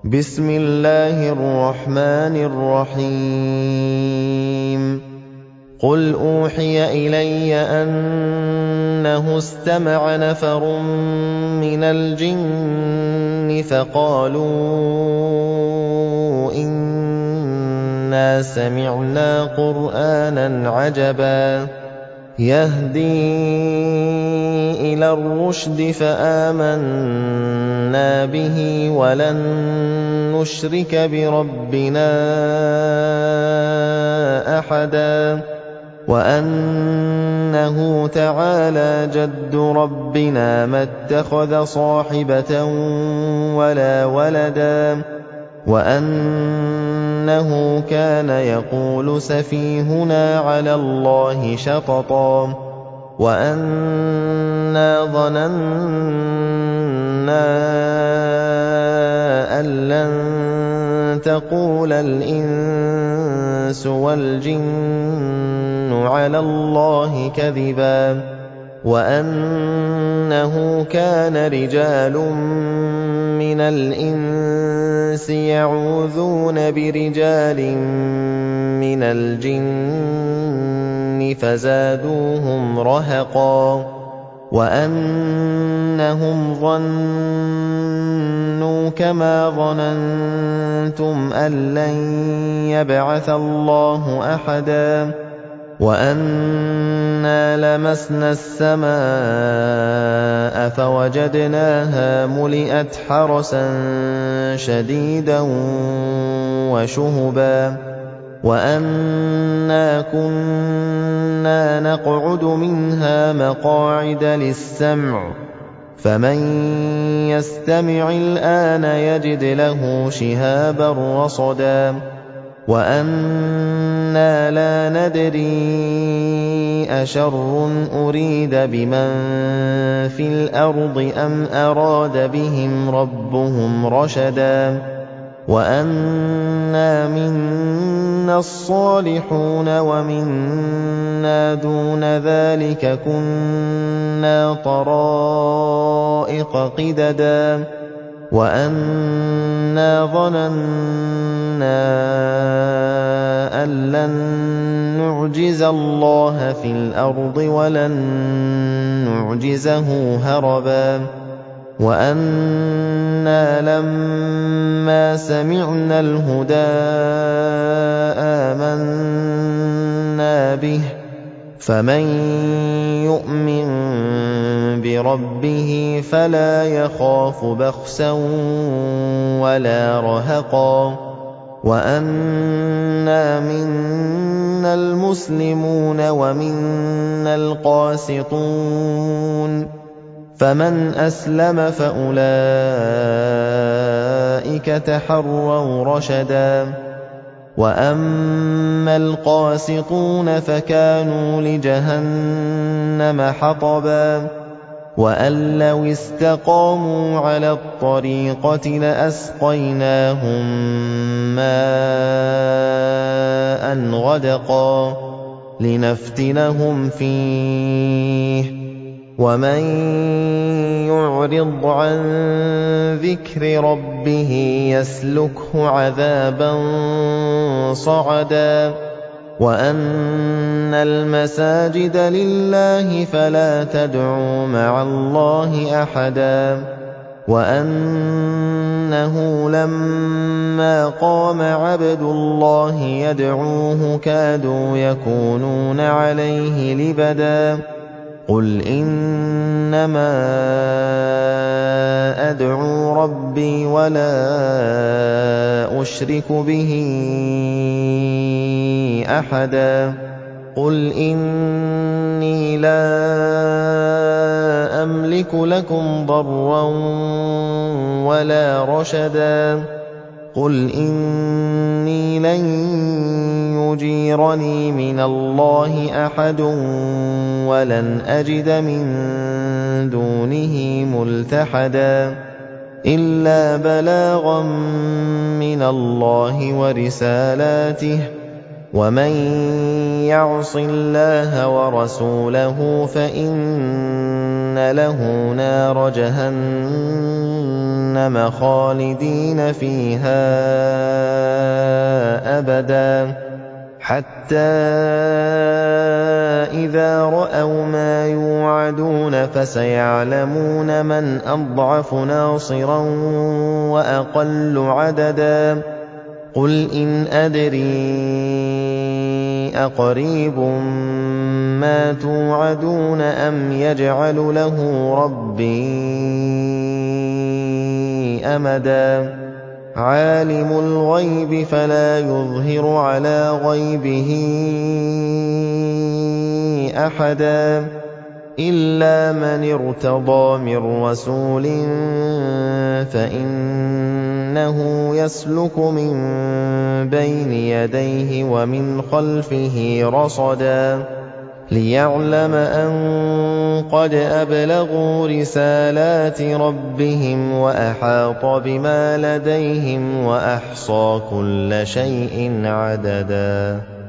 بسم الله الرحمن الرحيم قل أوحي إلي أنه استمع نفر من الجن فقالوا إنا سمعنا قرآنا عجبا يهدي إلى الرشد فآمنا به ولن نشرك بربنا أحدا وأنه تعالى جد ربنا ما اتخذ صاحبة ولا ولدا وأنه كان يقول سفيهنا على الله شططا وأنا ظننا أن لن تقول الإنس والجن على الله كذبا وأنه كان رجال من الإنس يعوذون برجال من الجن فزادوهم رهقا وأنهم ظنوا كما ظننتم أن لن يبعث الله أحدا وأنا لمسنا السماء فوجدناها ملئت حرسا شديدا وشهبا وأنا كنا نقعد منها مقاعد للسمع فمن يستمع الآن يجد له شهابا رصدا وأنا لا ندري أشر أريد بمن في الأرض أم أراد بهم ربهم رشدا وأنا منا الصالحون ومنا دون ذلك كنا طرائق قددا وأنا ظننا أن لن نعجز الله في الأرض ولن نعجزه هربا وأنا لما سمعنا الهدى آمنا به فمن يؤمن بربه فلا يخاف بخسا ولا رهقا وأنا منا المسلمون ومنا القاسطون فمن أسلم فأولئك تحروا رشدا وأما القاسطون فكانوا لجهنم حطبا وأن لو استقاموا على الطريقة لأسقيناهم ماء غدقا لنفتنهم فيه ومن يعرض عن ذكر ربه يسلكه عذابا صعدا وأن المساجد لله فلا تدعوا مع الله أحدا وأنه لما قام عبد الله يدعوه كادوا يكونون عليه لبدا قل إنما أدعو ربي ولا أشرك به أحدا قل إني لا أملك لكم ضرا ولا رشدا قل إني لن يجيرني من الله أحد ولن أجد من دونه ملتحدا إلا بلاغا من الله ورسالاته ومن يعص الله ورسوله فإن لَهُ نَارَ جَهَنَّمَ خَالِدِينَ فِيهَا أَبَدًا حَتَّىٰ إِذَا رَأَوْا مَا يُوعَدُونَ فَسَيَعْلَمُونَ مَنْ أَضْعَفُ نَاصِرًا وَأَقَلُّ عَدَدًا قُلْ إِنْ أَدْرِي أَقَرِيبٌ مَّا تُوعَدُونَ أَمْ يَجْعَلُ لَهُ رَبِّي أَمَدًا عَالِمُ الْغَيْبِ فَلَا يُظْهِرُ عَلَىٰ غَيْبِهِ أَحَدًا إِلَّا مَنِ ارْتَضَىٰ مِن رَّسُولٍ فَإِنَّهُ يَسْلُكُ مِن بَيْنِ يَدَيْهِ وَمِنْ خَلْفِهِ رَصَدًا لِّيَعْلَمَ أَن قَدْ أَبْلَغُوا رِسَالَاتِ رَبِّهِمْ وَأَحَاطَ بِمَا لَدَيْهِمْ وَأَحْصَىٰ كُلَّ شَيْءٍ عَدَدًا